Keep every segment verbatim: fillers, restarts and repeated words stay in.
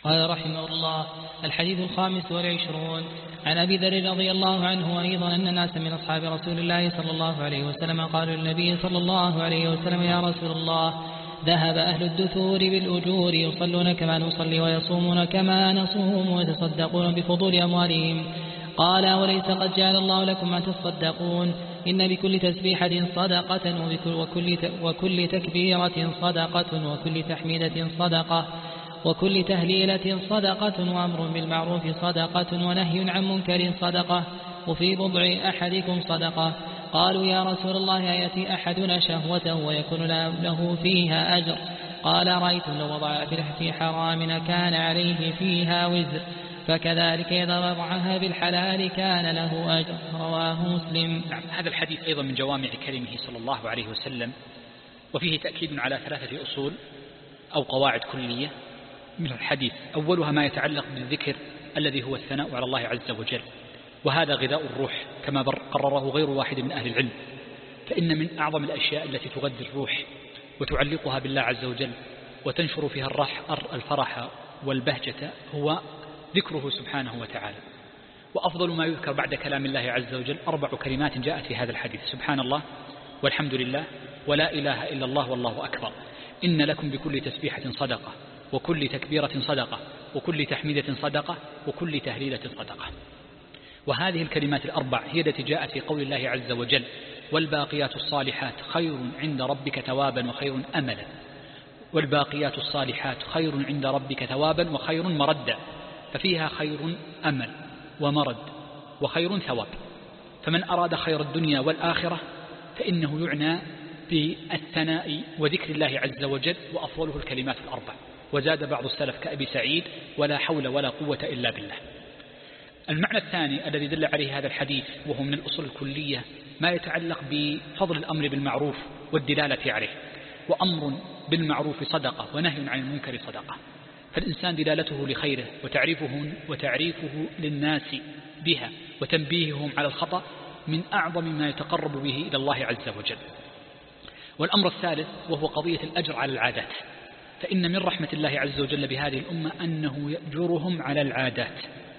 قال رحمه الله: الحديث الخامس والعشرون عن أبي ذر رضي الله عنه أيضا أن ناسا من أصحاب رسول الله صلى الله عليه وسلم قالوا للنبي صلى الله عليه وسلم: يا رسول الله، ذهب أهل الدثور بالأجور يصلون كما نصلي ويصومون كما نصوم ويتصدقون بفضول أموالهم. قال: وليس قد جعل الله لكم ما تصدقون؟ إن بكل تسبيحة صدقة وكل, وكل تكبيرة صدقة وكل تحميدة صدقة وكل تهليلة صدقة وأمر بالمعروف صدقة ونهي عن منكر صدقة وفي بضع أحدكم صدقة. قالوا: يا رسول الله، يأتي أحدنا شهوته ويكون له فيها أجر؟ قال: رأيت لو وضع في حرام كان عليه فيها وزر، فكذلك إذا وضعها بالحلال كان له أجر. رواه مسلم. نعم، هذا الحديث أيضا من جوامع كلمه صلى الله عليه وسلم، وفيه تأكيد على ثلاثة أصول أو قواعد كلية من الحديث. أولها ما يتعلق بالذكر الذي هو الثناء على الله عز وجل، وهذا غذاء الروح كما قرره غير واحد من أهل العلم، فإن من أعظم الأشياء التي تغذي الروح وتعلقها بالله عز وجل وتنشر فيها الفرح والبهجة هو ذكره سبحانه وتعالى. وأفضل ما يذكر بعد كلام الله عز وجل أربع كلمات جاءت في هذا الحديث: سبحان الله، والحمد لله، ولا إله إلا الله، والله أكبر. إن لكم بكل تسبيحة صدقة، وكل تكبيرة صدقة، وكل تحميدة صدقة، وكل تهليلة صدقة. وهذه الكلمات الأربع هي التي جاءت في قول الله عز وجل: والباقيات الصالحات خير عند ربك ثوابا وخير أملا. والباقيات الصالحات خير عند ربك ثوابا وخير مردا، ففيها خير أمل ومرد وخير ثواب. فمن أراد خير الدنيا والآخرة فإنه يعنى بالثناء وذكر الله عز وجل، وأفضله الكلمات الأربع. وزاد بعض السلف كأبي سعيد: ولا حول ولا قوة إلا بالله. المعنى الثاني الذي دل عليه هذا الحديث وهو من الأصول الكلية ما يتعلق بفضل الأمر بالمعروف والدلالة عليه. وأمر بالمعروف صدقة، ونهي عن المنكر صدقة. فالإنسان دلالته لخيره وتعريفه, وتعريفه للناس بها وتنبيههم على الخطأ من أعظم ما يتقرب به إلى الله عز وجل. والأمر الثالث وهو قضية الأجر على العادات، فإن من رحمة الله عز وجل بهذه الأمة أنه يأجرهم على العادات،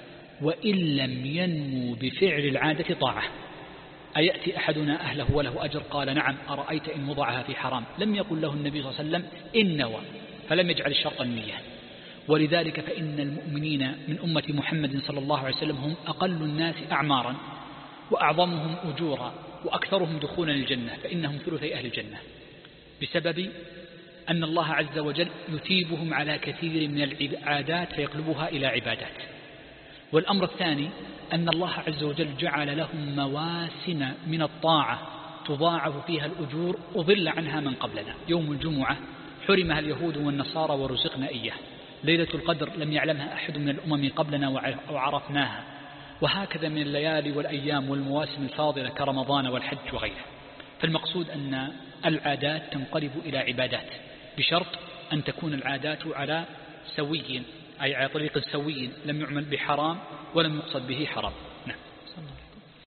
وإن لم ينموا بفعل العادة طاعة. أيأتي أحدنا أهله وله أجر؟ قال: نعم. أرأيت إن وضعها في حرام؟ لم يقل له النبي صلى الله عليه وسلم إن نوى، فلم يجعل الشرط النية. ولذلك فإن المؤمنين من أمة محمد صلى الله عليه وسلم هم أقل الناس أعمارا وأعظمهم أجورا وأكثرهم دخولا الجنة، فإنهم ثلثي أهل الجنة، بسبب أن الله عز وجل يثيبهم على كثير من العادات فيقلبها إلى عبادات. والأمر الثاني أن الله عز وجل جعل لهم مواسم من الطاعة تضاعف فيها الأجور أضل عنها من قبلنا. يوم الجمعة حرمها اليهود والنصارى ورزقنا إياه. ليلة القدر لم يعلمها أحد من الأمم قبلنا وعرفناها. وهكذا من الليالي والأيام والمواسم الفاضلة كرمضان والحج وغيره. فالمقصود أن العادات تنقلب إلى عبادات، بشرط أن تكون العادات على سوي، أي على طريق سوي، لم يعمل بحرام ولم يقصد به حرام. نعم.